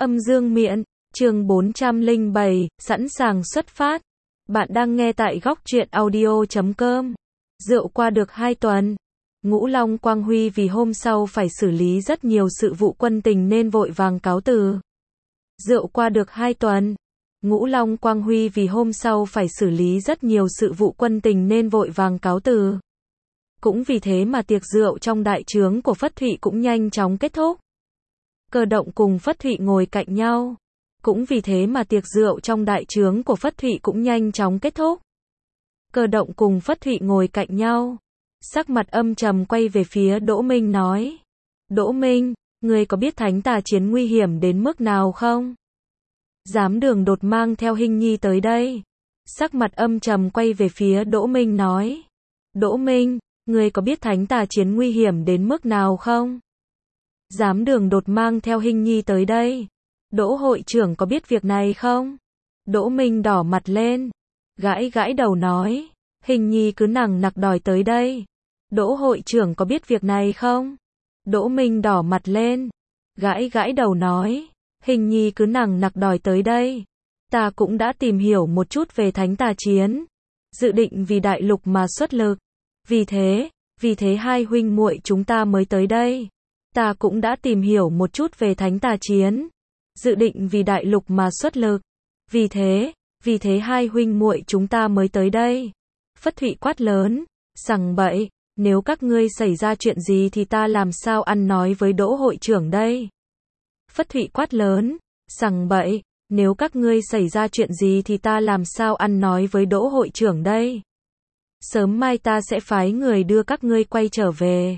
Âm dương miện, chương 407, sẵn sàng xuất phát. Bạn đang nghe tại góc truyện audio.com. Rượu qua được 2 tuần. Ngũ Long Quang Huy vì hôm sau phải xử lý rất nhiều sự vụ quân tình nên vội vàng cáo từ. Rượu qua được 2 tuần. Ngũ Long Quang Huy vì hôm sau phải xử lý rất nhiều sự vụ quân tình nên vội vàng cáo từ. Cũng vì thế mà tiệc rượu trong đại trướng của Phất Thụy cũng nhanh chóng kết thúc. Cơ Động cùng Phất Thụy ngồi cạnh nhau. Cũng vì thế mà tiệc rượu trong đại trướng của Phất Thụy cũng nhanh chóng kết thúc. Cơ Động cùng Phất Thụy ngồi cạnh nhau. Sắc mặt âm trầm quay về phía Đỗ Minh nói. Đỗ Minh, ngươi có biết Thánh Tà Chiến nguy hiểm đến mức nào không? Dám đường đột mang theo Hinh Nhi tới đây. Sắc mặt âm trầm quay về phía Đỗ Minh nói. Đỗ Minh, ngươi có biết Thánh Tà Chiến nguy hiểm đến mức nào không? Dám đường đột mang theo Hinh Nhi tới đây. Đỗ hội trưởng có biết việc này không? Đỗ Minh đỏ mặt lên. Gãi gãi đầu nói. Hinh Nhi cứ nằng nặc đòi tới đây. Đỗ hội trưởng có biết việc này không? Đỗ Minh đỏ mặt lên. Gãi gãi đầu nói. Hinh Nhi cứ nằng nặc đòi tới đây. Ta cũng đã tìm hiểu một chút về Thánh Tà Chiến. Dự định vì đại lục mà xuất lực. Vì thế hai huynh muội chúng ta mới tới đây. Ta cũng đã tìm hiểu một chút về Thánh Tà Chiến. Dự định vì đại lục mà xuất lực. Vì thế hai huynh muội chúng ta mới tới đây. Phất Thụy quát lớn. Sằng bậy, nếu các ngươi xảy ra chuyện gì thì ta làm sao ăn nói với Đỗ hội trưởng đây? Phất Thụy quát lớn. Sằng bậy, nếu các ngươi xảy ra chuyện gì thì ta làm sao ăn nói với Đỗ hội trưởng đây? Sớm mai ta sẽ phái người đưa các ngươi quay trở về.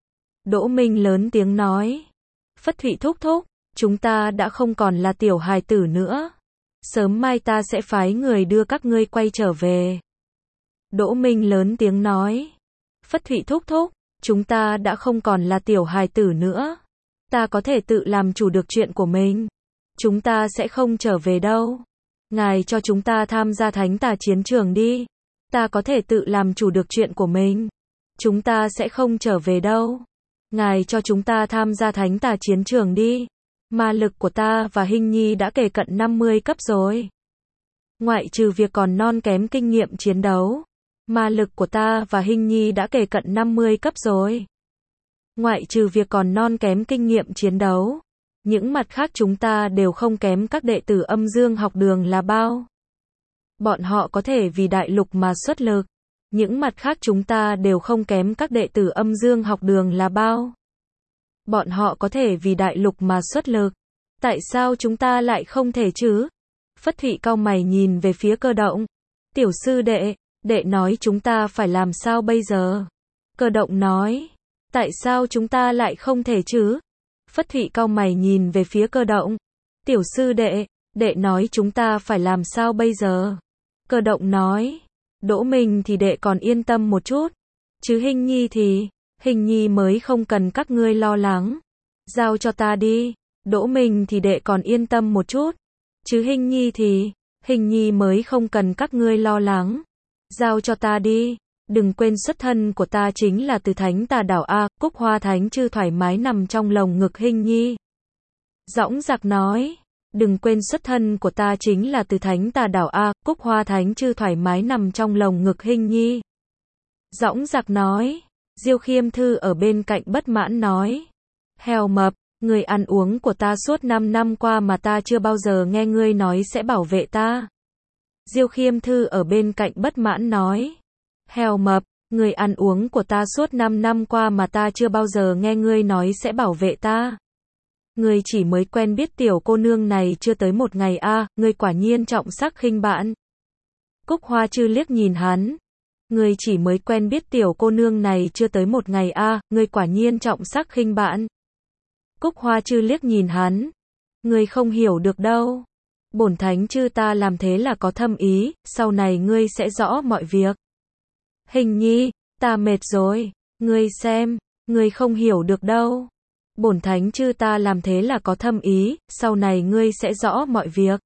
Đỗ Minh lớn tiếng nói. Phất Thụy thúc thúc, chúng ta đã không còn là tiểu hài tử nữa. Sớm mai ta sẽ phái người đưa các ngươi quay trở về. Đỗ Minh lớn tiếng nói. Phất Thụy thúc thúc, chúng ta đã không còn là tiểu hài tử nữa. Ta có thể tự làm chủ được chuyện của mình. Chúng ta sẽ không trở về đâu. Ngài cho chúng ta tham gia Thánh Tà Chiến trường đi. Ta có thể tự làm chủ được chuyện của mình. Chúng ta sẽ không trở về đâu. Ngài cho chúng ta tham gia Thánh Tà Chiến trường đi. Ma lực của ta và Hinh Nhi đã kề cận 50 cấp rồi. Ngoại trừ việc còn non kém kinh nghiệm chiến đấu. Ma lực của ta và Hinh Nhi đã kề cận 50 cấp rồi. Ngoại trừ việc còn non kém kinh nghiệm chiến đấu. Những mặt khác chúng ta đều không kém các đệ tử Âm Dương học đường là bao. Bọn họ có thể vì đại lục mà xuất lực. Những mặt khác chúng ta đều không kém các đệ tử Âm Dương học đường là bao. Bọn họ có thể vì đại lục mà xuất lực. Tại sao chúng ta lại không thể chứ? Phất Thụy cau mày nhìn về phía Cơ Động. Tiểu sư đệ, đệ nói chúng ta phải làm sao bây giờ? Cơ Động nói. Tại sao chúng ta lại không thể chứ? Phất Thụy cau mày nhìn về phía Cơ Động. Tiểu sư đệ, đệ nói chúng ta phải làm sao bây giờ? Cơ Động nói. Đỗ Minh thì đệ còn yên tâm một chút. Chứ Hinh Nhi thì, Hinh Nhi mới không cần các ngươi lo lắng. Giao cho ta đi. Đỗ Minh thì đệ còn yên tâm một chút. Chứ Hinh Nhi thì, Hinh Nhi mới không cần các ngươi lo lắng. Giao cho ta đi. Đừng quên xuất thân của ta chính là từ Thánh Tà Đảo A, Cúc Hoa Thánh Chư thoải mái nằm trong lồng ngực Hinh Nhi. Dõng Dạc nói. Đừng quên xuất thân của ta chính là từ Thánh Tà Đảo A, Cúc Hoa Thánh Chư thoải mái nằm trong lồng ngực Hinh Nhi. Dõng Dạc nói. Diêu Khiêm Thư ở bên cạnh bất mãn nói. Heo mập, người ăn uống của ta suốt 5 năm qua mà ta chưa bao giờ nghe ngươi nói sẽ bảo vệ ta. Diêu Khiêm Thư ở bên cạnh bất mãn nói. Heo mập, người ăn uống của ta suốt 5 năm qua mà ta chưa bao giờ nghe ngươi nói sẽ bảo vệ ta. Ngươi chỉ mới quen biết tiểu cô nương này chưa tới một ngày a, ngươi quả nhiên trọng sắc khinh bạn. Cúc Hoa Chư liếc nhìn hắn. Ngươi chỉ mới quen biết tiểu cô nương này chưa tới một ngày a, ngươi quả nhiên trọng sắc khinh bạn. Cúc Hoa Chư liếc nhìn hắn. Ngươi không hiểu được đâu. Bổn Thánh Chư ta làm thế là có thâm ý, sau này ngươi sẽ rõ mọi việc. Hình Nhi, ta mệt rồi. Ngươi xem, ngươi không hiểu được đâu. Bổn Thánh Chư ta làm thế là có thâm ý, sau này ngươi sẽ rõ mọi việc.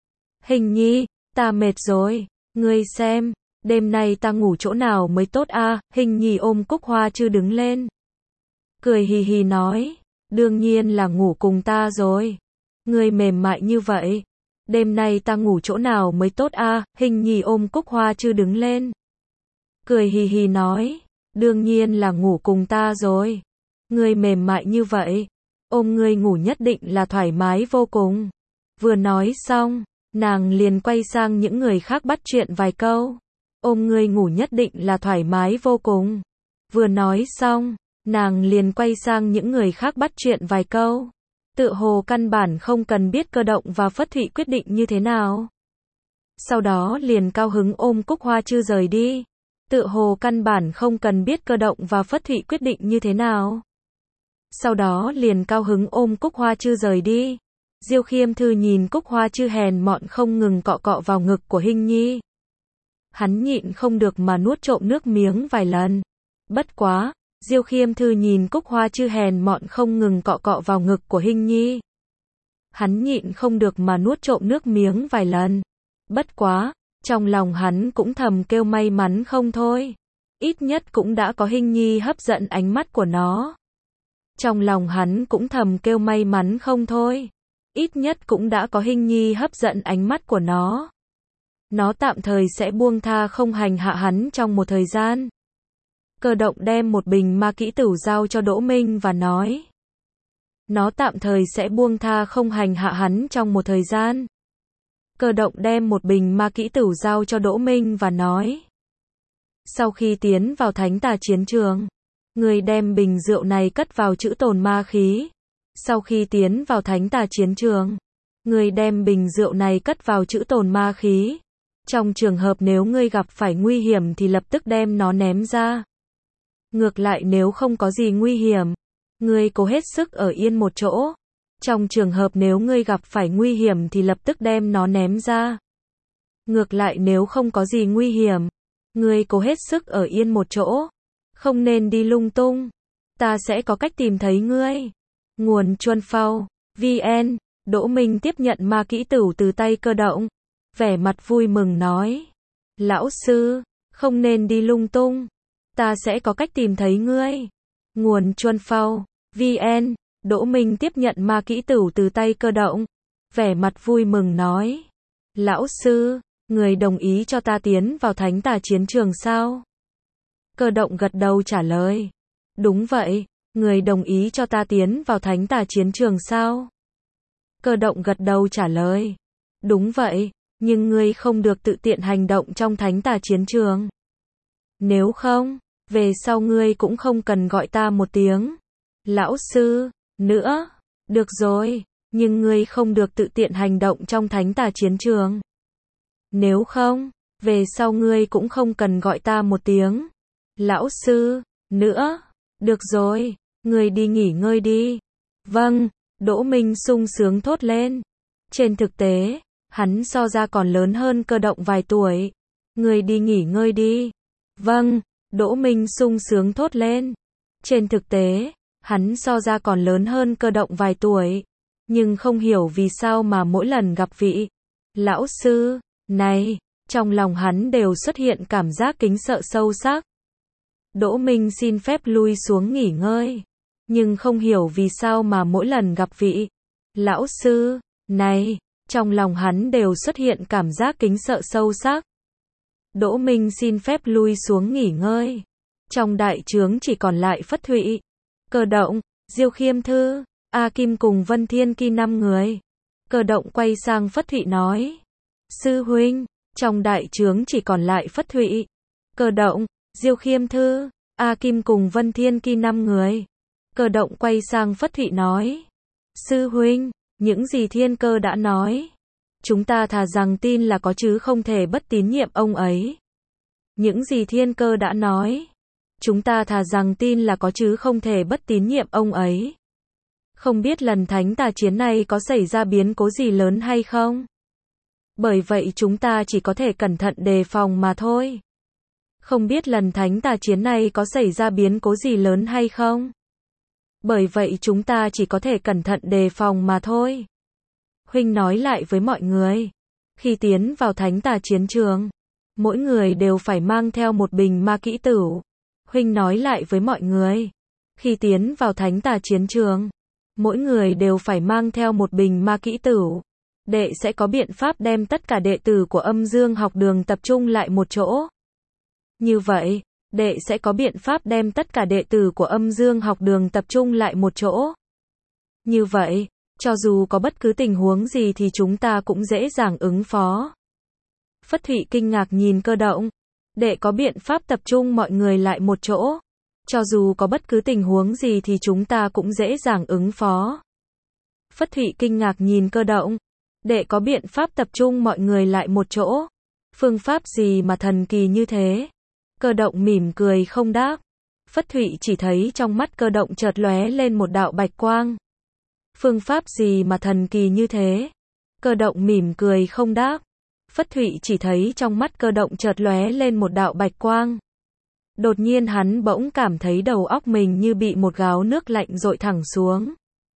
Hình Nhi, ta mệt rồi. Ngươi xem, đêm nay ta ngủ chỗ nào mới tốt a? Hình Nhi ôm Cúc Hoa Chư đứng lên. Cười hì hì nói. Đương nhiên là ngủ cùng ta rồi. Người mềm mại như vậy. Đêm nay ta ngủ chỗ nào mới tốt a? Hình Nhi ôm Cúc Hoa Chư đứng lên. Cười hì hì nói. Đương nhiên là ngủ cùng ta rồi. Người mềm mại như vậy. Ôm người ngủ nhất định là thoải mái vô cùng. Vừa nói xong, nàng liền quay sang những người khác bắt chuyện vài câu. Ôm người ngủ nhất định là thoải mái vô cùng. Vừa nói xong, nàng liền quay sang những người khác bắt chuyện vài câu. Tựa hồ căn bản không cần biết Cơ Động và Phất Thụy quyết định như thế nào. Sau đó liền cao hứng ôm Cúc Hoa Chư rời đi. Tựa hồ căn bản không cần biết Cơ Động và Phất Thụy quyết định như thế nào. Sau đó liền cao hứng ôm Cúc Hoa Chư rời đi. Diêu Khiêm Thư nhìn Cúc Hoa Chư hèn mọn không ngừng cọ cọ vào ngực của Hình Nhi. Hắn nhịn không được mà nuốt trộm nước miếng vài lần. Bất quá, Diêu Khiêm Thư nhìn Cúc Hoa Chư hèn mọn không ngừng cọ cọ vào ngực của Hình Nhi. Hắn nhịn không được mà nuốt trộm nước miếng vài lần. Bất quá, trong lòng hắn cũng thầm kêu may mắn không thôi. Ít nhất cũng đã có Hình Nhi hấp dẫn ánh mắt của nó. Trong lòng hắn cũng thầm kêu may mắn không thôi. Ít nhất cũng đã có Hình Nhi hấp dẫn ánh mắt của nó. Nó tạm thời sẽ buông tha không hành hạ hắn trong một thời gian. Cơ Động đem một bình ma kỹ tửu giao cho Đỗ Minh và nói. Nó tạm thời sẽ buông tha không hành hạ hắn trong một thời gian. Cơ Động đem một bình ma kỹ tửu giao cho Đỗ Minh và nói. Sau khi tiến vào thánh tà chiến trường, người đem bình rượu này cất vào trữ tồn ma khí. Sau khi tiến vào thánh tà chiến trường, người đem bình rượu này cất vào trữ tồn ma khí. Trong trường hợp nếu ngươi gặp phải nguy hiểm thì lập tức đem nó ném ra. Ngược lại nếu không có gì nguy hiểm, ngươi cố hết sức ở yên một chỗ. Trong trường hợp nếu ngươi gặp phải nguy hiểm thì lập tức đem nó ném ra. Ngược lại nếu không có gì nguy hiểm, ngươi cố hết sức ở yên một chỗ. Không nên đi lung tung. Ta sẽ có cách tìm thấy ngươi. Nguồn Chuân Phao, VN, Đỗ Minh tiếp nhận ma kỹ tửu từ tay Cơ Động. Vẻ mặt vui mừng nói. Lão sư, không nên đi lung tung. Ta sẽ có cách tìm thấy ngươi. Nguồn Chuân Phao, VN, Đỗ Minh tiếp nhận ma kỹ tửu từ tay Cơ Động. Vẻ mặt vui mừng nói. Lão sư, người đồng ý cho ta tiến vào thánh tà chiến trường sao? Cơ Động gật đầu trả lời. Đúng vậy, người đồng ý cho ta tiến vào thánh tà chiến trường sao? Cơ Động gật đầu trả lời. Đúng vậy, nhưng ngươi không được tự tiện hành động trong thánh tà chiến trường. Nếu không, về sau ngươi cũng không cần gọi ta một tiếng lão sư nữa. Được rồi, nhưng ngươi không được tự tiện hành động trong thánh tà chiến trường. Nếu không, về sau ngươi cũng không cần gọi ta một tiếng lão sư nữa. Được rồi, ngươi đi nghỉ ngơi đi. Vâng, Đỗ Minh sung sướng thốt lên. Trên thực tế, hắn so ra còn lớn hơn Cơ Động vài tuổi. Ngươi đi nghỉ ngơi đi. Vâng, Đỗ Minh sung sướng thốt lên. Trên thực tế, hắn so ra còn lớn hơn Cơ Động vài tuổi. Nhưng không hiểu vì sao mà mỗi lần gặp vị lão sư này, trong lòng hắn đều xuất hiện cảm giác kính sợ sâu sắc. Đỗ Minh xin phép lui xuống nghỉ ngơi. Nhưng không hiểu vì sao mà mỗi lần gặp vị lão sư này, trong lòng hắn đều xuất hiện cảm giác kính sợ sâu sắc. Đỗ Minh xin phép lui xuống nghỉ ngơi. Trong đại trướng chỉ còn lại Phất Thụy, Cơ Động, Diêu Khiêm Thư, A Kim cùng Vân Thiên Ki 5 người. Cơ Động quay sang Phất Thụy nói. Sư huynh, trong đại trướng chỉ còn lại Phất Thụy, Cơ Động, Diêu Khiêm Thư, A Kim cùng Vân Thiên Ki 5 người. Cơ Động quay sang Phất Thụy nói. Sư huynh, những gì Thiên Cơ đã nói, chúng ta thà rằng tin là có chứ không thể bất tín nhiệm ông ấy. Những gì Thiên Cơ đã nói, chúng ta thà rằng tin là có chứ không thể bất tín nhiệm ông ấy. Không biết lần thánh tà chiến này có xảy ra biến cố gì lớn hay không? Bởi vậy chúng ta chỉ có thể cẩn thận đề phòng mà thôi. Không biết lần thánh tà chiến này có xảy ra biến cố gì lớn hay không? Bởi vậy chúng ta chỉ có thể cẩn thận đề phòng mà thôi. Huynh nói lại với mọi người. Khi tiến vào thánh tà chiến trường, mỗi người đều phải mang theo một bình ma kỹ tửu. Huynh nói lại với mọi người. Khi tiến vào thánh tà chiến trường, Mỗi người đều phải mang theo một bình ma kỹ tửu. Đệ sẽ có biện pháp đem tất cả đệ tử của Âm Dương học đường tập trung lại một chỗ. Như vậy, đệ sẽ có biện pháp đem tất cả đệ tử của Âm Dương học đường tập trung lại một chỗ. Như vậy, cho dù có bất cứ tình huống gì thì chúng ta cũng dễ dàng ứng phó. Phất Thụy kinh ngạc nhìn Cơ Động. Đệ có biện pháp tập trung mọi người lại một chỗ. Cho dù có bất cứ tình huống gì thì chúng ta cũng dễ dàng ứng phó. Phất Thụy kinh ngạc nhìn Cơ Động. Đệ có biện pháp tập trung mọi người lại một chỗ. Phương pháp gì mà thần kỳ như thế? Cơ Động mỉm cười không đáp. Phất Thụy chỉ thấy trong mắt Cơ Động chợt lóe lên một đạo bạch quang. Phương pháp gì mà thần kỳ như thế? Cơ Động mỉm cười không đáp. Phất Thụy chỉ thấy trong mắt Cơ Động chợt lóe lên một đạo bạch quang. Đột nhiên hắn bỗng cảm thấy đầu óc mình như bị một gáo nước lạnh dội thẳng xuống.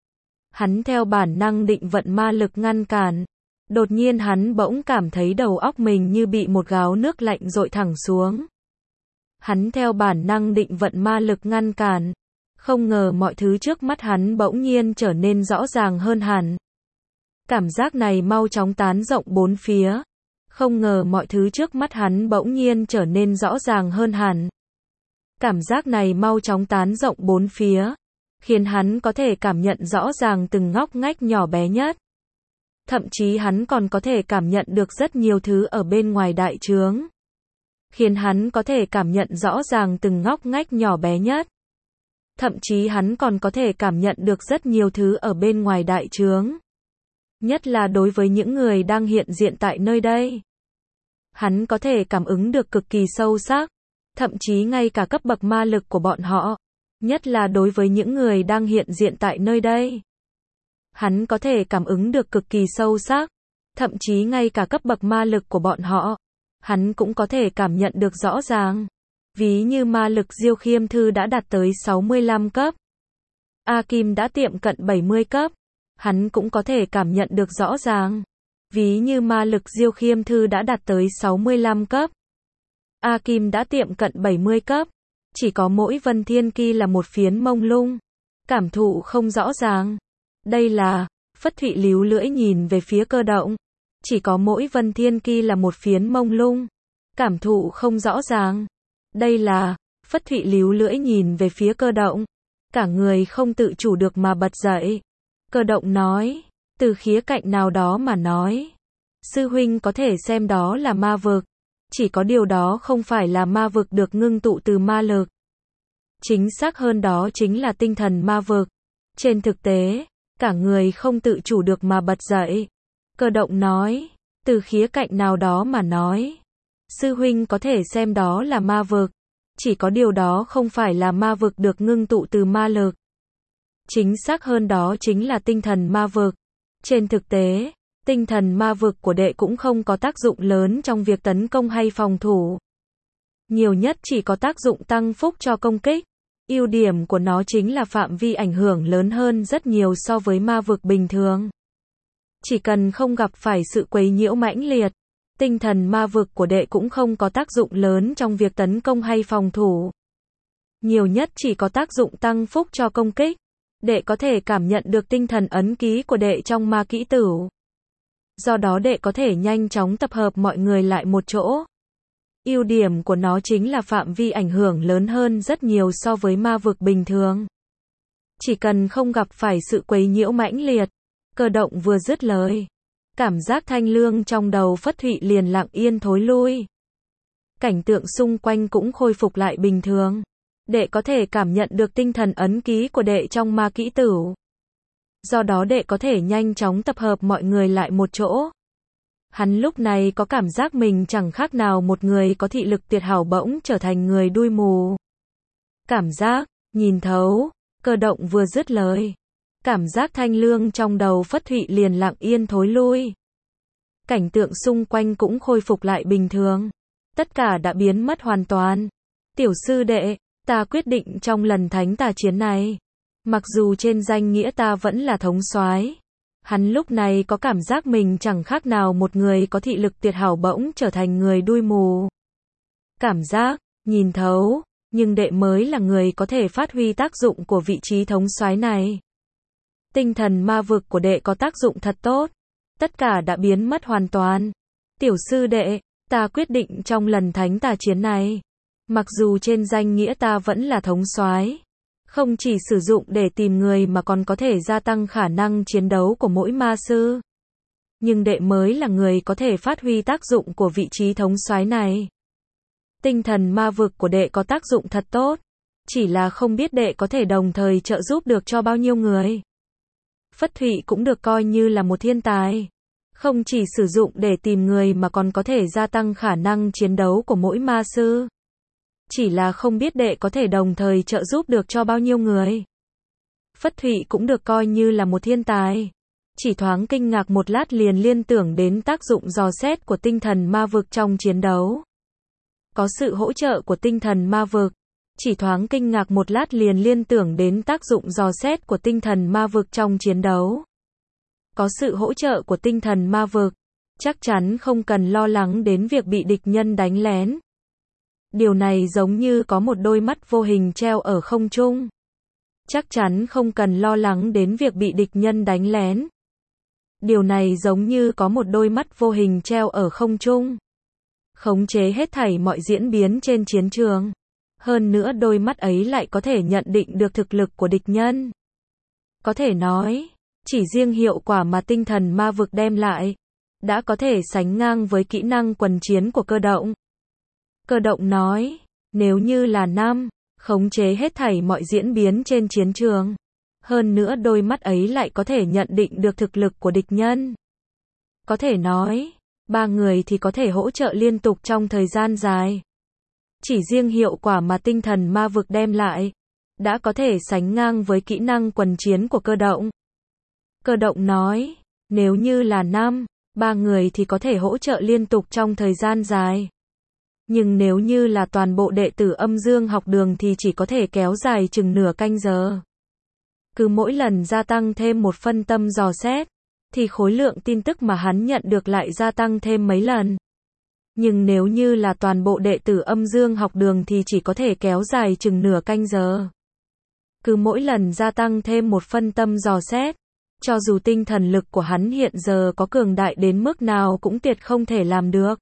Hắn theo bản năng định vận ma lực ngăn cản. Đột nhiên hắn bỗng cảm thấy đầu óc mình như bị một gáo nước lạnh dội thẳng xuống. Hắn theo bản năng định vận ma lực ngăn cản. Không ngờ mọi thứ trước mắt hắn bỗng nhiên trở nên rõ ràng hơn hẳn. Cảm giác này mau chóng tán rộng bốn phía. Không ngờ mọi thứ trước mắt hắn bỗng nhiên trở nên rõ ràng hơn hẳn. Cảm giác này mau chóng tán rộng bốn phía, khiến hắn có thể cảm nhận rõ ràng từng ngóc ngách nhỏ bé nhất. Thậm chí hắn còn có thể cảm nhận được rất nhiều thứ ở bên ngoài đại trướng. Khiến hắn có thể cảm nhận rõ ràng từng ngóc ngách nhỏ bé nhất. Thậm chí hắn còn có thể cảm nhận được rất nhiều thứ ở bên ngoài đại trướng. Nhất là đối với những người đang hiện diện tại nơi đây. Hắn có thể cảm ứng được cực kỳ sâu sắc. Thậm chí ngay cả cấp bậc ma lực của bọn họ. Nhất là đối với những người đang hiện diện tại nơi đây. Hắn có thể cảm ứng được cực kỳ sâu sắc. Thậm chí ngay cả cấp bậc ma lực của bọn họ. Hắn cũng có thể cảm nhận được rõ ràng. Ví như ma lực Diêu Khiêm Thư đã đạt tới 65 cấp. A Kim đã tiệm cận 70 cấp. Hắn cũng có thể cảm nhận được rõ ràng. Ví như ma lực Diêu Khiêm Thư đã đạt tới 65 cấp. A Kim đã tiệm cận 70 cấp. Chỉ có mỗi Vân Thiên Ki là một phiến mông lung. Cảm thụ không rõ ràng. Đây là, Phất Thụy líu lưỡi nhìn về phía Cơ Động. Chỉ có mỗi Vân Thiên Ki là một phiến mông lung. Cảm thụ không rõ ràng. Đây là, Phất Thụy líu lưỡi nhìn về phía Cơ Động. Cả người không tự chủ được mà bật dậy. Cơ Động nói, từ khía cạnh nào đó mà nói. Sư huynh có thể xem đó là ma vực. Chỉ có điều đó không phải là ma vực được ngưng tụ từ ma lực. Chính xác hơn đó chính là tinh thần ma vực. Trên thực tế, cả người không tự chủ được mà bật dậy. Cơ Động nói, từ khía cạnh nào đó mà nói. Sư huynh có thể xem đó là ma vực. Chỉ có điều đó không phải là ma vực được ngưng tụ từ ma lực. Chính xác hơn đó chính là tinh thần ma vực. Trên thực tế, tinh thần ma vực của đệ cũng không có tác dụng lớn trong việc tấn công hay phòng thủ. Nhiều nhất chỉ có tác dụng tăng phúc cho công kích. Ưu điểm của nó chính là phạm vi ảnh hưởng lớn hơn rất nhiều so với ma vực bình thường. Chỉ cần không gặp phải sự quấy nhiễu mãnh liệt, tinh thần ma vực của đệ cũng không có tác dụng lớn trong việc tấn công hay phòng thủ. Nhiều nhất chỉ có tác dụng tăng phúc cho công kích. Đệ có thể cảm nhận được tinh thần ấn ký của đệ trong ma kỹ tửu. Do đó đệ có thể nhanh chóng tập hợp mọi người lại một chỗ. Ưu điểm của nó chính là phạm vi ảnh hưởng lớn hơn rất nhiều so với ma vực bình thường. Chỉ cần không gặp phải sự quấy nhiễu mãnh liệt. Cơ Động vừa dứt lời. Cảm giác thanh lương trong đầu Phất Thụy liền lặng yên thối lui. Cảnh tượng xung quanh cũng khôi phục lại bình thường. Đệ có thể cảm nhận được tinh thần ấn ký của đệ trong ma kỹ tửu. Do đó đệ có thể nhanh chóng tập hợp mọi người lại một chỗ. Hắn lúc này có cảm giác mình chẳng khác nào một người có thị lực tuyệt hảo bỗng trở thành người đuôi mù. Cảm giác, nhìn thấu, Cơ Động vừa dứt lời. Cảm giác thanh lương trong đầu Phất Thụy liền lặng yên thối lui. Cảnh tượng xung quanh cũng khôi phục lại bình thường. Tất cả đã biến mất hoàn toàn. Tiểu sư đệ, ta quyết định trong lần thánh tà chiến này. Mặc dù trên danh nghĩa ta vẫn là thống soái. Hắn lúc này có cảm giác mình chẳng khác nào một người có thị lực tuyệt hảo bỗng trở thành người đuôi mù. Cảm giác, nhìn thấu, nhưng đệ mới là người có thể phát huy tác dụng của vị trí thống soái này. Tinh thần ma vực của đệ có tác dụng thật tốt. Tất cả đã biến mất hoàn toàn. Tiểu sư đệ, ta quyết định trong lần thánh tà chiến này, mặc dù trên danh nghĩa ta vẫn là thống soái, không chỉ sử dụng để tìm người mà còn có thể gia tăng khả năng chiến đấu của mỗi ma sư. Nhưng đệ mới là người có thể phát huy tác dụng của vị trí thống soái này. Tinh thần ma vực của đệ có tác dụng thật tốt, chỉ là không biết đệ có thể đồng thời trợ giúp được cho bao nhiêu người. Phất Thụy cũng được coi như là một thiên tài, không chỉ sử dụng để tìm người mà còn có thể gia tăng khả năng chiến đấu của mỗi ma sư. Chỉ là không biết đệ có thể đồng thời trợ giúp được cho bao nhiêu người. Phất Thụy cũng được coi như là một thiên tài, chỉ thoáng kinh ngạc một lát liền liên tưởng đến tác dụng dò xét của tinh thần ma vực trong chiến đấu. Có sự hỗ trợ của tinh thần ma vực, chỉ thoáng kinh ngạc một lát liền liên tưởng đến tác dụng dò xét của tinh thần ma vực trong chiến đấu. Có sự hỗ trợ của tinh thần ma vực, chắc chắn không cần lo lắng đến việc bị địch nhân đánh lén. Điều này giống như có một đôi mắt vô hình treo ở không trung. Chắc chắn không cần lo lắng đến việc bị địch nhân đánh lén. Điều này giống như có một đôi mắt vô hình treo ở không trung, khống chế hết thảy mọi diễn biến trên chiến trường. Hơn nữa đôi mắt ấy lại có thể nhận định được thực lực của địch nhân. Có thể nói, chỉ riêng hiệu quả mà tinh thần ma vực đem lại, đã có thể sánh ngang với kỹ năng quần chiến của cơ động. Cơ động nói, nếu như là khống chế hết thảy mọi diễn biến trên chiến trường. Hơn nữa đôi mắt ấy lại có thể nhận định được thực lực của địch nhân. Có thể nói, 3 người thì có thể hỗ trợ liên tục trong thời gian dài. Chỉ riêng hiệu quả mà tinh thần ma vực đem lại, đã có thể sánh ngang với kỹ năng quần chiến của cơ động. Cơ động nói, nếu như là 3 người thì có thể hỗ trợ liên tục trong thời gian dài. Nhưng nếu như là toàn bộ đệ tử Âm Dương học đường thì chỉ có thể kéo dài chừng nửa canh giờ. Cứ mỗi lần gia tăng thêm một phân tâm dò xét, thì khối lượng tin tức mà hắn nhận được lại gia tăng thêm mấy lần. Nhưng nếu như là toàn bộ đệ tử Âm Dương học đường thì chỉ có thể kéo dài chừng nửa canh giờ. Cứ mỗi lần gia tăng thêm một phân tâm dò xét, cho dù tinh thần lực của hắn hiện giờ có cường đại đến mức nào cũng tuyệt không thể làm được.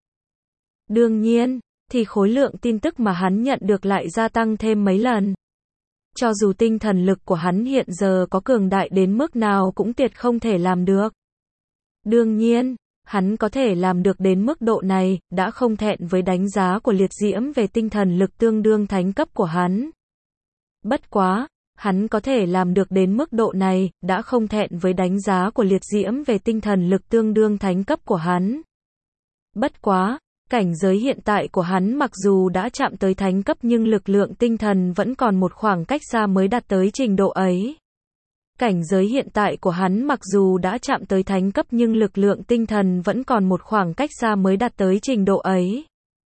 Đương nhiên, thì khối lượng tin tức mà hắn nhận được lại gia tăng thêm mấy lần. Cho dù tinh thần lực của hắn hiện giờ có cường đại đến mức nào cũng tuyệt không thể làm được. Đương nhiên, hắn có thể làm được đến mức độ này, đã không thẹn với đánh giá của Liệt Diễm về tinh thần lực tương đương thánh cấp của hắn. Bất quá, hắn có thể làm được đến mức độ này, đã không thẹn với đánh giá của Liệt Diễm về tinh thần lực tương đương thánh cấp của hắn. Bất quá, cảnh giới hiện tại của hắn mặc dù đã chạm tới thánh cấp nhưng lực lượng tinh thần vẫn còn một khoảng cách xa mới đạt tới trình độ ấy. Cảnh giới hiện tại của hắn mặc dù đã chạm tới thánh cấp nhưng lực lượng tinh thần vẫn còn một khoảng cách xa mới đạt tới trình độ ấy.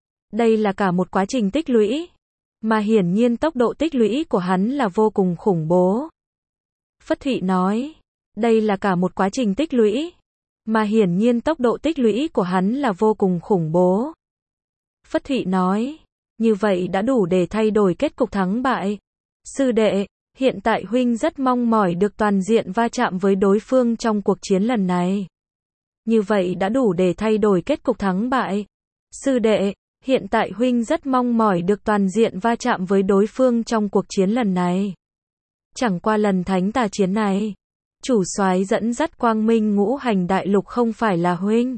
Đây là cả một quá trình tích lũy, mà hiển nhiên tốc độ tích lũy của hắn là vô cùng khủng bố. Phất Thụy nói, đây là cả một quá trình tích lũy, mà hiển nhiên tốc độ tích lũy của hắn là vô cùng khủng bố. Phất Thụy nói, như vậy đã đủ để thay đổi kết cục thắng bại. Sư đệ, hiện tại huynh rất mong mỏi được toàn diện va chạm với đối phương trong cuộc chiến lần này. Như vậy đã đủ để thay đổi kết cục thắng bại. Sư đệ, hiện tại huynh rất mong mỏi được toàn diện va chạm với đối phương trong cuộc chiến lần này. Chẳng qua lần thánh tà chiến này, chủ soái dẫn dắt Quang Minh Ngũ Hành Đại Lục không phải là huynh,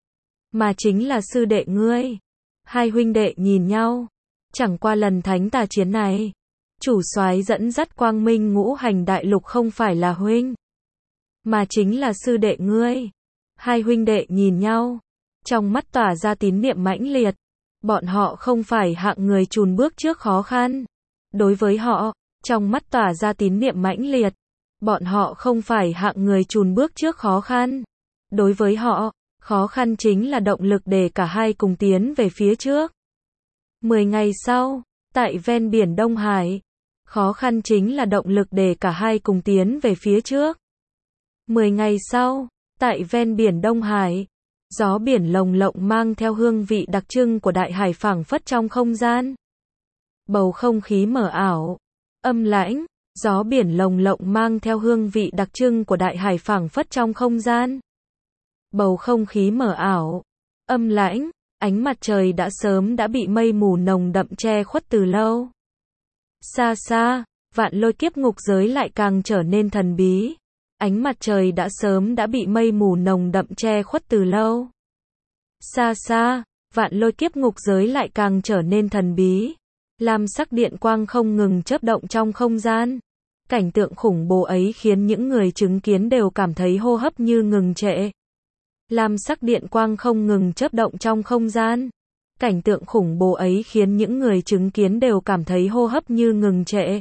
mà chính là sư đệ ngươi. Hai huynh đệ nhìn nhau. Chẳng qua lần thánh tà chiến này, chủ soái dẫn dắt Quang Minh Ngũ Hành Đại Lục không phải là huynh, mà chính là sư đệ ngươi. Hai huynh đệ nhìn nhau, trong mắt tỏa ra tín niệm mãnh liệt. Bọn họ không phải hạng người chùn bước trước khó khăn. Đối với họ, trong mắt tỏa ra tín niệm mãnh liệt. Bọn họ không phải hạng người chùn bước trước khó khăn. Đối với họ, khó khăn chính là động lực để cả hai cùng tiến về phía trước. 10 ngày sau, tại ven biển Đông Hải, khó khăn chính là động lực để cả hai cùng tiến về phía trước. 10 ngày sau, tại ven biển Đông Hải, gió biển lồng lộng mang theo hương vị đặc trưng của đại hải phảng phất trong không gian. Bầu không khí mờ ảo, âm lãnh, Gió biển lồng lộng mang theo hương vị đặc trưng của đại hải phảng phất trong không gian. Bầu không khí mờ ảo, âm lãnh, ánh mặt trời đã bị mây mù nồng đậm che khuất từ lâu. Xa xa, vạn lôi kiếp ngục giới lại càng trở nên thần bí. Ánh mặt trời đã bị mây mù nồng đậm che khuất từ lâu. Xa xa, vạn lôi kiếp ngục giới lại càng trở nên thần bí. Lam sắc điện quang không ngừng chớp động trong không gian. Cảnh tượng khủng bố ấy khiến những người chứng kiến đều cảm thấy hô hấp như ngừng trệ. Lam sắc điện quang không ngừng chớp động trong không gian. Cảnh tượng khủng bố ấy khiến những người chứng kiến đều cảm thấy hô hấp như ngừng trệ.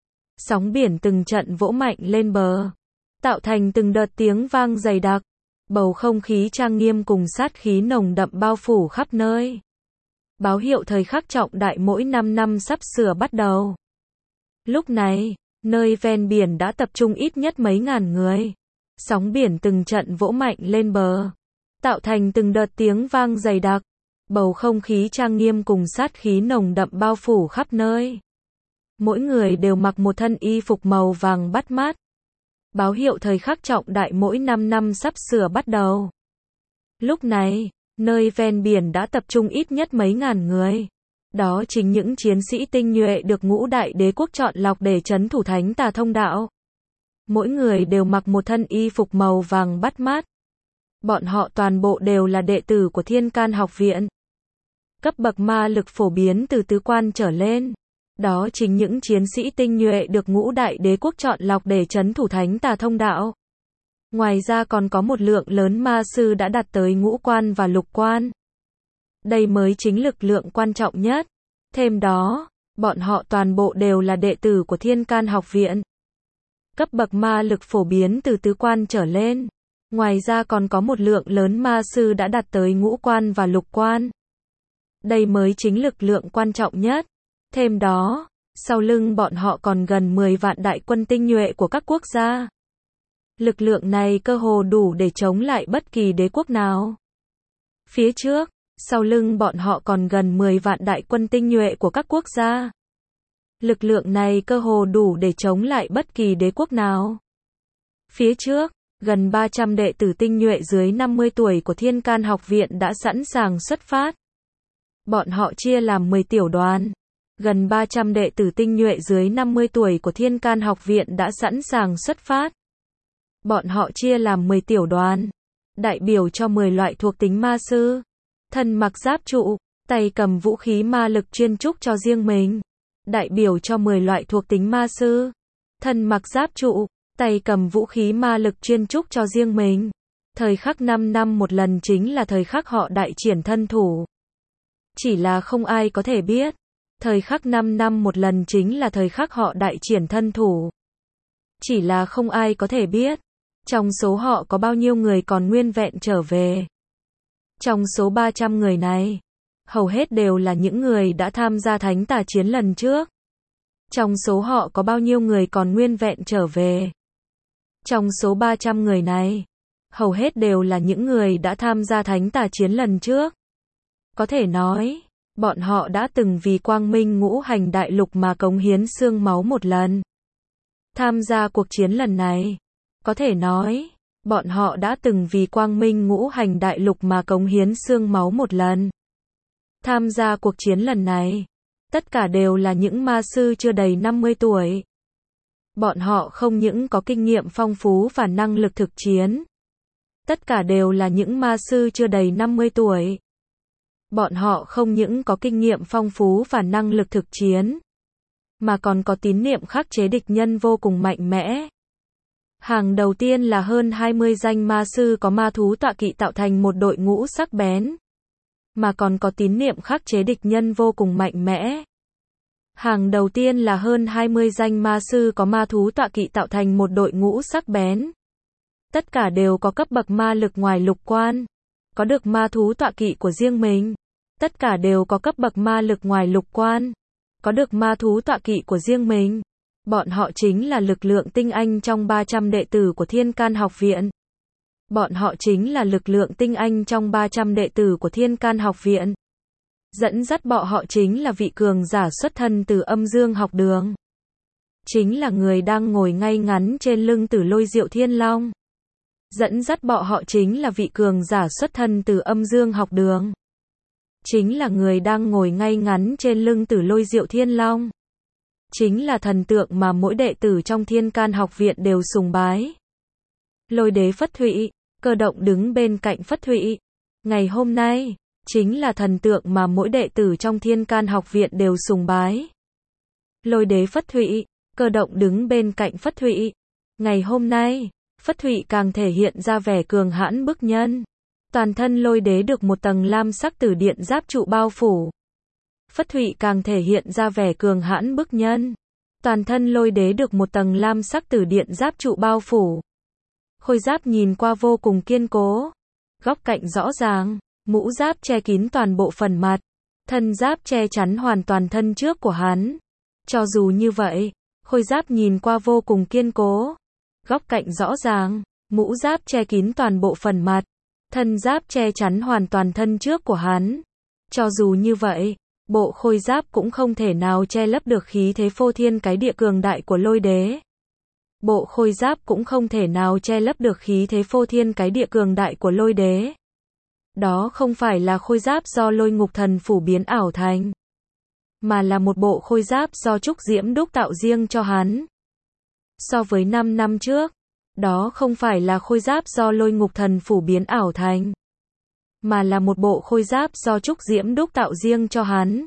Sóng biển từng trận vỗ mạnh lên bờ, tạo thành từng đợt tiếng vang dày đặc. Bầu không khí trang nghiêm cùng sát khí nồng đậm bao phủ khắp nơi. Báo hiệu thời khắc trọng đại mỗi 5 năm sắp sửa bắt đầu. Lúc này, nơi ven biển đã tập trung ít nhất mấy ngàn người. Sóng biển từng trận vỗ mạnh lên bờ, tạo thành từng đợt tiếng vang dày đặc. Bầu không khí trang nghiêm cùng sát khí nồng đậm bao phủ khắp nơi. Mỗi người đều mặc một thân y phục màu vàng bắt mắt. Báo hiệu thời khắc trọng đại mỗi 5 năm sắp sửa bắt đầu. Lúc này, nơi ven biển đã tập trung ít nhất mấy ngàn người. Đó chính những chiến sĩ tinh nhuệ được Ngũ Đại Đế quốc chọn lọc để trấn thủ Thánh Tà Thông Đạo. Mỗi người đều mặc một thân y phục màu vàng bắt mắt. Bọn họ toàn bộ đều là đệ tử của Thiên Can Học Viện. Cấp bậc ma lực phổ biến từ tứ quan trở lên. Đó chính những chiến sĩ tinh nhuệ được Ngũ Đại Đế quốc chọn lọc để trấn thủ Thánh Tà Thông Đạo. Ngoài ra còn có một lượng lớn ma sư đã đạt tới ngũ quan và lục quan. Đây mới chính lực lượng quan trọng nhất. Thêm đó, bọn họ toàn bộ đều là đệ tử của Thiên Can Học Viện. Cấp bậc ma lực phổ biến từ tứ quan trở lên. Ngoài ra còn có một lượng lớn ma sư đã đạt tới ngũ quan và lục quan. Đây mới chính lực lượng quan trọng nhất. Thêm đó, sau lưng bọn họ còn gần 10 vạn đại quân tinh nhuệ của các quốc gia. Lực lượng này cơ hồ đủ để chống lại bất kỳ đế quốc nào. Phía trước, sau lưng bọn họ còn gần 10 vạn đại quân tinh nhuệ của các quốc gia. Lực lượng này cơ hồ đủ để chống lại bất kỳ đế quốc nào. Phía trước, gần 300 đệ tử tinh nhuệ dưới 50 tuổi của Thiên Can Học Viện đã sẵn sàng xuất phát. Bọn họ chia làm 10 tiểu đoàn. Gần 300 đệ tử tinh nhuệ dưới 50 tuổi của Thiên Can Học Viện đã sẵn sàng xuất phát. Bọn họ chia làm 10 tiểu đoàn, đại biểu cho 10 loại thuộc tính ma sư. Thân mặc giáp trụ, tay cầm vũ khí ma lực chuyên trúc cho riêng mình. Đại biểu cho 10 loại thuộc tính ma sư. Thân mặc giáp trụ, tay cầm vũ khí ma lực chuyên trúc cho riêng mình. Thời khắc 5 năm một lần chính là thời khắc họ đại triển thân thủ. Chỉ là không ai có thể biết. Thời khắc 5 năm một lần chính là thời khắc họ đại triển thân thủ. Chỉ là không ai có thể biết. Trong số họ có bao nhiêu người còn nguyên vẹn trở về. Trong số 300 người này, hầu hết đều là những người đã tham gia Thánh Tà Chiến lần trước. Trong số họ có bao nhiêu người còn nguyên vẹn trở về. Trong số 300 người này, hầu hết đều là những người đã tham gia Thánh Tà Chiến lần trước. Có thể nói, bọn họ đã từng vì quang minh ngũ hành đại lục mà cống hiến xương máu một lần. Tham gia cuộc chiến lần này, có thể nói, bọn họ đã từng vì quang minh ngũ hành đại lục mà cống hiến xương máu một lần. Tham gia cuộc chiến lần này, tất cả đều là những ma sư chưa đầy 50 tuổi. Bọn họ không những có kinh nghiệm phong phú và năng lực thực chiến. Tất cả đều là những ma sư chưa đầy 50 tuổi. Bọn họ không những có kinh nghiệm phong phú và năng lực thực chiến, mà còn có tín niệm khắc chế địch nhân vô cùng mạnh mẽ. Hàng đầu tiên là hơn 20 danh ma sư có ma thú tọa kỵ tạo thành một đội ngũ sắc bén, mà còn có tín niệm khắc chế địch nhân vô cùng mạnh mẽ. Hàng đầu tiên là hơn 20 danh ma sư có ma thú tọa kỵ tạo thành một đội ngũ sắc bén. Tất cả đều có cấp bậc ma lực ngoài lục quan, có được ma thú tọa kỵ của riêng mình. Tất cả đều có cấp bậc ma lực ngoài lục quan, có được ma thú tọa kỵ của riêng mình. Bọn họ chính là lực lượng tinh anh trong 300 đệ tử của Thiên Can Học Viện. Bọn họ chính là lực lượng tinh anh trong 300 đệ tử của Thiên Can Học Viện. Dẫn dắt bọn họ chính là vị cường giả xuất thân từ âm dương học đường. chính là người đang ngồi ngay ngắn trên lưng Tử Lôi Diệu Thiên Long. Dẫn dắt bọn họ chính là vị cường giả xuất thân từ âm dương học đường. Chính là người đang ngồi ngay ngắn trên lưng Tử Lôi Diệu Thiên Long. Chính là thần tượng mà mỗi đệ tử trong Thiên Can học viện đều sùng bái. Lôi đế Phất Thụy, Cơ Động đứng bên cạnh Phất Thụy. Ngày hôm nay, chính là thần tượng mà mỗi đệ tử trong Thiên Can học viện đều sùng bái. Lôi đế Phất Thụy, Cơ Động đứng bên cạnh Phất Thụy. Ngày hôm nay, Phất Thụy càng thể hiện ra vẻ cường hãn bức nhân. Toàn thân lôi đế được một tầng lam sắc tử điện giáp trụ bao phủ. Phất Thụy càng thể hiện ra vẻ cường hãn bức nhân. Toàn thân lôi đế được một tầng lam sắc tử điện giáp trụ bao phủ. Khôi giáp nhìn qua vô cùng kiên cố. Góc cạnh rõ ràng, mũ giáp che kín toàn bộ phần mặt. Thân giáp che chắn hoàn toàn thân trước của hắn. Cho dù như vậy, khôi giáp nhìn qua vô cùng kiên cố. Góc cạnh rõ ràng, mũ giáp che kín toàn bộ phần mặt. Thân giáp che chắn hoàn toàn thân trước của hắn. Cho dù như vậy, bộ khôi giáp cũng không thể nào che lấp được khí thế phô thiên cái địa cường đại của lôi đế. Bộ khôi giáp cũng không thể nào che lấp được khí thế phô thiên cái địa cường đại của lôi đế. Đó không phải là khôi giáp do Lôi Ngục Thần Phủ biến ảo thành, mà là một bộ khôi giáp do Trúc Diễm đúc tạo riêng cho hắn. So với 5 năm trước, đó không phải là khôi giáp do Lôi Ngục Thần Phủ biến ảo thành, mà là một bộ khôi giáp do Trúc Diễm đúc tạo riêng cho hắn.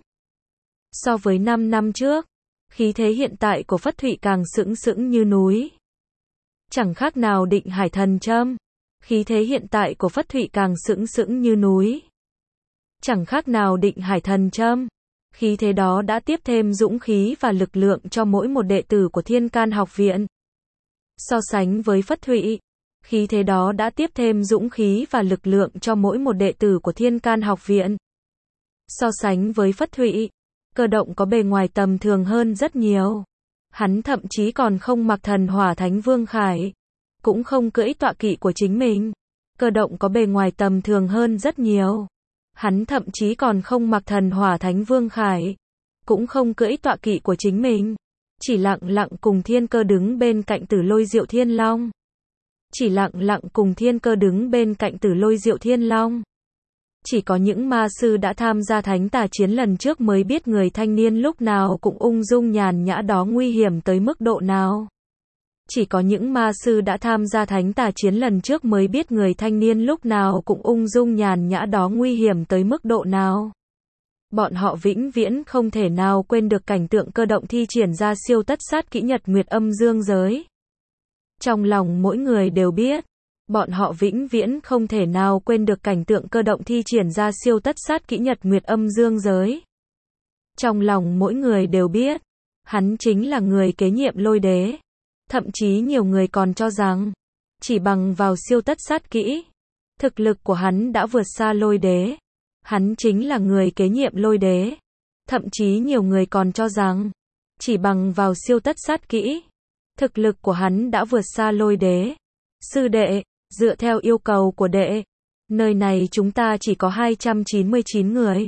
So với 5 năm trước, khí thế hiện tại của Phất Thụy càng sững sững như núi. Chẳng khác nào Định Hải Thần Châm. Khí thế hiện tại của Phất Thụy càng sững sững như núi. Chẳng khác nào Định Hải Thần Châm. Khí thế đó đã tiếp thêm dũng khí và lực lượng cho mỗi một đệ tử của Thiên Can học viện. So sánh với Phất Thụy, khí thế đó đã tiếp thêm dũng khí và lực lượng cho mỗi một đệ tử của Thiên Can học viện. So sánh với Phất Thụy, Cơ Động có bề ngoài tầm thường hơn rất nhiều. Hắn thậm chí còn không mặc Thần Hỏa Thánh Vương Khải, cũng không cưỡi tọa kỵ của chính mình. Cơ Động có bề ngoài tầm thường hơn rất nhiều. Hắn thậm chí còn không mặc Thần Hỏa Thánh Vương Khải, cũng không cưỡi tọa kỵ của chính mình. Chỉ lặng lặng cùng Thiên Cơ đứng bên cạnh Tử Lôi Diệu Thiên Long. Chỉ lặng lặng cùng Thiên Cơ đứng bên cạnh Tử Lôi Diệu Thiên Long. Chỉ có những ma sư đã tham gia thánh tà chiến lần trước mới biết người thanh niên lúc nào cũng ung dung nhàn nhã đó nguy hiểm tới mức độ nào. Chỉ có những ma sư đã tham gia thánh tà chiến lần trước mới biết người thanh niên lúc nào cũng ung dung nhàn nhã đó nguy hiểm tới mức độ nào. Bọn họ vĩnh viễn không thể nào quên được cảnh tượng Cơ Động thi triển ra siêu tất sát kỹ Nhật Nguyệt Âm Dương Giới. Trong lòng mỗi người đều biết, bọn họ vĩnh viễn không thể nào quên được cảnh tượng Cơ Động thi triển ra siêu tất sát kỹ Nhật Nguyệt Âm Dương Giới. Trong lòng mỗi người đều biết, hắn chính là người kế nhiệm lôi đế. Thậm chí nhiều người còn cho rằng, chỉ bằng vào siêu tất sát kỹ, thực lực của hắn đã vượt xa lôi đế. Hắn chính là người kế nhiệm lôi đế. Thậm chí nhiều người còn cho rằng, chỉ bằng vào siêu tất sát kỹ, thực lực của hắn đã vượt xa lôi đế. Sư đệ, dựa theo yêu cầu của đệ, nơi này chúng ta chỉ có 299 người.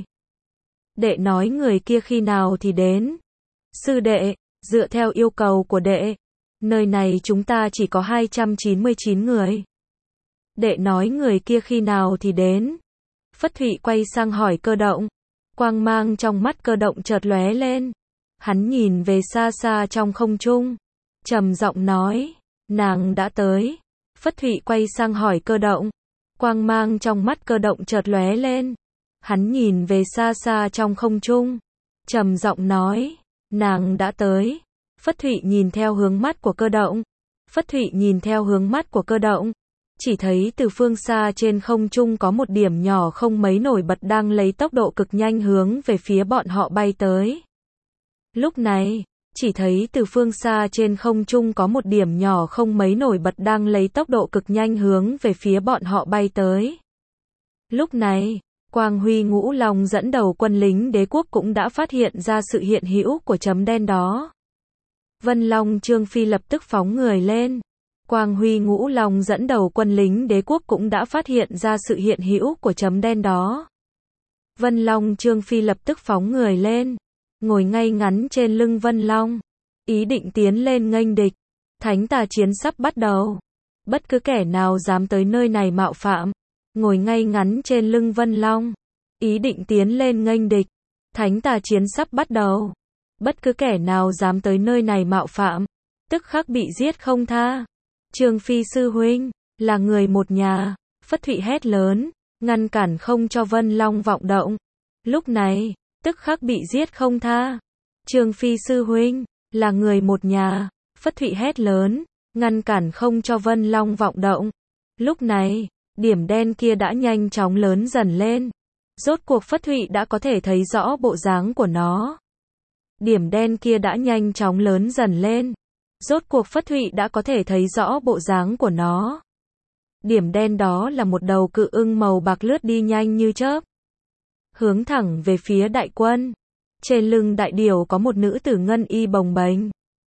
Đệ nói người kia khi nào thì đến. Sư đệ, dựa theo yêu cầu của đệ, nơi này chúng ta chỉ có 299 người. Đệ nói người kia khi nào thì đến. Phất Thụy quay sang hỏi Cơ Động. Quang mang trong mắt Cơ Động chợt lóe lên. Hắn nhìn về xa xa trong không trung, trầm giọng nói, nàng đã tới. Phất Thụy quay sang hỏi Cơ Động. Quang mang trong mắt Cơ Động chợt lóe lên. Hắn nhìn về xa xa trong không trung, trầm giọng nói, nàng đã tới. Phất Thụy nhìn theo hướng mắt của Cơ Động. Phất Thụy nhìn theo hướng mắt của Cơ Động. Chỉ thấy từ phương xa trên không trung có một điểm nhỏ không mấy nổi bật đang lấy tốc độ cực nhanh hướng về phía bọn họ bay tới. Lúc này, chỉ thấy từ phương xa trên không trung có một điểm nhỏ không mấy nổi bật đang lấy tốc độ cực nhanh hướng về phía bọn họ bay tới. Lúc này, Quang Huy Ngũ Long dẫn đầu quân lính đế quốc cũng đã phát hiện ra sự hiện hữu của chấm đen đó. Vân Long Trương Phi lập tức phóng người lên. Quang Huy Ngũ Long dẫn đầu quân lính đế quốc cũng đã phát hiện ra sự hiện hữu của chấm đen đó. Vân Long Trương Phi lập tức phóng người lên, ngồi ngay ngắn trên lưng Vân Long. ý định tiến lên nghênh địch. Thánh tà chiến sắp bắt đầu. Bất cứ kẻ nào dám tới nơi này mạo phạm, ngồi ngay ngắn trên lưng Vân Long, ý định tiến lên nghênh địch. Thánh tà chiến sắp bắt đầu. Bất cứ kẻ nào dám tới nơi này mạo phạm, tức khắc bị giết không tha. Trương Phi sư huynh, là người một nhà, Phất Thụy hét lớn, ngăn cản không cho Vân Long vọng động. Lúc này, tức khắc bị giết không tha. Trương Phi sư huynh, là người một nhà, Phất Thụy hét lớn, ngăn cản không cho Vân Long vọng động. Lúc này, điểm đen kia đã nhanh chóng lớn dần lên. Rốt cuộc Phất Thụy đã có thể thấy rõ bộ dáng của nó. Điểm đen kia đã nhanh chóng lớn dần lên. Rốt cuộc Phất Thụy đã có thể thấy rõ bộ dáng của nó. Điểm đen đó là một đầu cự ưng màu bạc lướt đi nhanh như chớp, hướng thẳng về phía đại quân. Trên lưng đại điểu có một nữ tử ngân y bồng bềnh.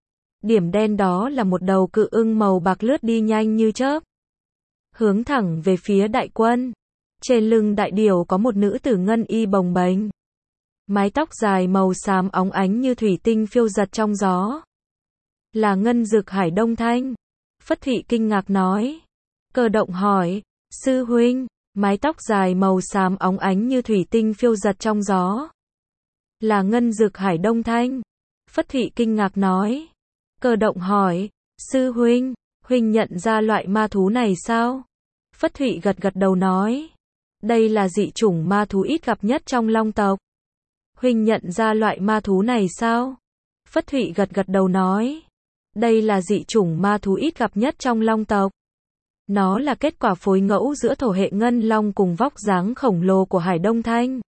Điểm đen đó là một đầu cự ưng màu bạc lướt đi nhanh như chớp, hướng thẳng về phía đại quân. Trên lưng đại điểu có một nữ tử ngân y bồng bềnh. Mái tóc dài màu xám óng ánh như thủy tinh phiêu giật trong gió. Là Ngân Dực Hải Đông Thanh. Phất Thụy kinh ngạc nói. Cơ Động hỏi, sư huynh, mái tóc dài màu xám óng ánh như thủy tinh phiêu giật trong gió. Là Ngân Dực Hải Đông Thanh. Phất Thụy kinh ngạc nói. Cơ Động hỏi, sư huynh, huynh nhận ra loại ma thú này sao? Phất Thụy gật gật đầu nói. Đây là dị chủng ma thú ít gặp nhất trong Long tộc. Huynh nhận ra loại ma thú này sao? Phất Thụy gật gật đầu nói. Đây là dị chủng ma thú ít gặp nhất trong Long tộc. Nó là kết quả phối ngẫu giữa thổ hệ ngân long cùng vóc dáng khổng lồ của Hải Đông Thanh.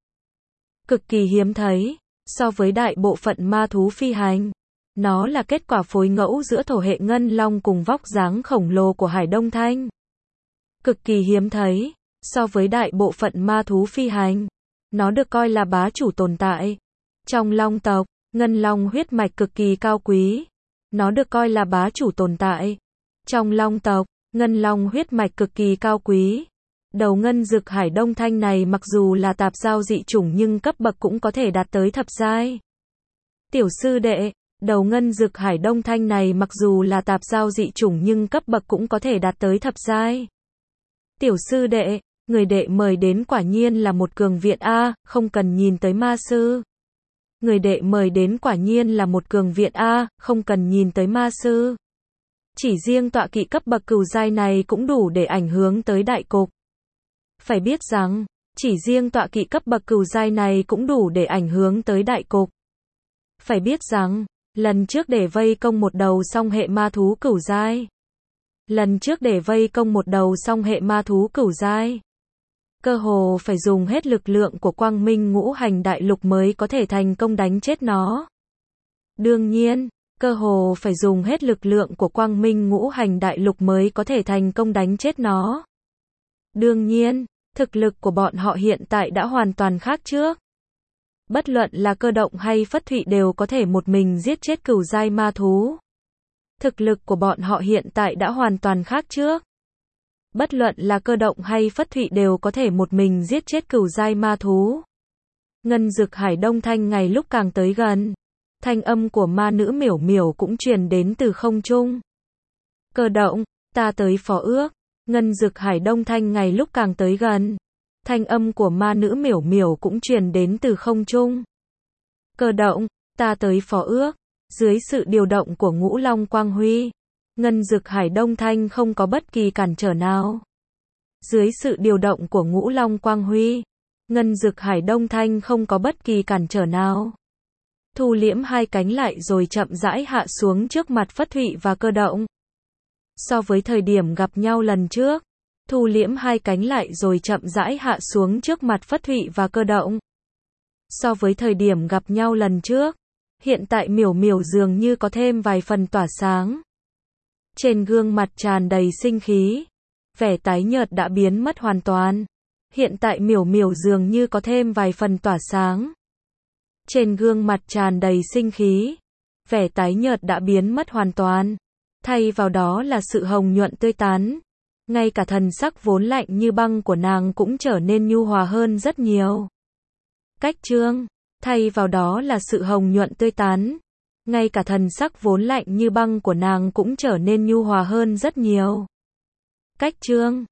Cực kỳ hiếm thấy, so với đại bộ phận ma thú phi hành. Nó là kết quả phối ngẫu giữa thổ hệ ngân long cùng vóc dáng khổng lồ của Hải Đông Thanh. Cực kỳ hiếm thấy, so với đại bộ phận ma thú phi hành. Nó được coi là bá chủ tồn tại. Trong Long tộc, ngân long huyết mạch cực kỳ cao quý. Nó được coi là bá chủ tồn tại. Trong Long tộc, ngân long huyết mạch cực kỳ cao quý. Đầu Ngân Dực Hải Đông Thanh này mặc dù là tạp giao dị chủng nhưng cấp bậc cũng có thể đạt tới thập giai. Tiểu sư đệ, đầu Ngân Dực Hải Đông Thanh này mặc dù là tạp giao dị chủng nhưng cấp bậc cũng có thể đạt tới thập giai. Tiểu sư đệ, người đệ mời đến quả nhiên là một cường viện A, không cần nhìn tới ma sư. Người đệ mời đến quả nhiên là một cường viện A, không cần nhìn tới ma sư. Chỉ riêng tọa kỵ cấp bậc cửu giai này cũng đủ để ảnh hưởng tới đại cục. Phải biết rằng, chỉ riêng tọa kỵ cấp bậc cửu giai này cũng đủ để ảnh hưởng tới đại cục. Phải biết rằng, lần trước để vây công một đầu song hệ ma thú cửu giai. Lần trước để vây công một đầu song hệ ma thú cửu giai. Cơ hồ phải dùng hết lực lượng của Quang Minh Ngũ Hành Đại Lục mới có thể thành công đánh chết nó. Đương nhiên, cơ hồ phải dùng hết lực lượng của Quang Minh Ngũ Hành Đại Lục mới có thể thành công đánh chết nó. Đương nhiên, thực lực của bọn họ hiện tại đã hoàn toàn khác trước. Bất luận là Cơ Động hay Phất Thụy đều có thể một mình giết chết cửu giai ma thú. Thực lực của bọn họ hiện tại đã hoàn toàn khác trước. Bất luận là Cơ Động hay Phất Thụy đều có thể một mình giết chết cửu giai ma thú. Ngân Dực Hải Đông Thanh ngày lúc càng tới gần. Thanh âm của ma nữ Miểu Miểu cũng truyền đến từ không trung. Cơ Động, ta tới phó ước. Ngân Dực Hải Đông Thanh ngày lúc càng tới gần. Thanh âm của ma nữ Miểu Miểu cũng truyền đến từ không trung. Cơ Động, ta tới phó ước. Dưới sự điều động của Ngũ Long Quang Huy, Ngân Dực Hải Đông Thanh không có bất kỳ cản trở nào. Dưới sự điều động của Ngũ Long Quang Huy, Ngân Dực Hải Đông Thanh không có bất kỳ cản trở nào. Thu liễm hai cánh lại rồi chậm rãi hạ xuống trước mặt Phất Thụy và Cơ Động. So với thời điểm gặp nhau lần trước, thu liễm hai cánh lại rồi chậm rãi hạ xuống trước mặt Phất Thụy và Cơ Động. So với thời điểm gặp nhau lần trước, hiện tại Miểu Miểu dường như có thêm vài phần tỏa sáng. Trên gương mặt tràn đầy sinh khí, vẻ tái nhợt đã biến mất hoàn toàn. Hiện tại Miểu Miểu dường như có thêm vài phần tỏa sáng. Trên gương mặt tràn đầy sinh khí, vẻ tái nhợt đã biến mất hoàn toàn. Thay vào đó là sự hồng nhuận tươi tắn. Ngay cả thần sắc vốn lạnh như băng của nàng cũng trở nên nhu hòa hơn rất nhiều. Cách chương, thay vào đó là sự hồng nhuận tươi tắn. ngay cả thần sắc vốn lạnh như băng của nàng cũng trở nên nhu hòa hơn rất nhiều. Cách chương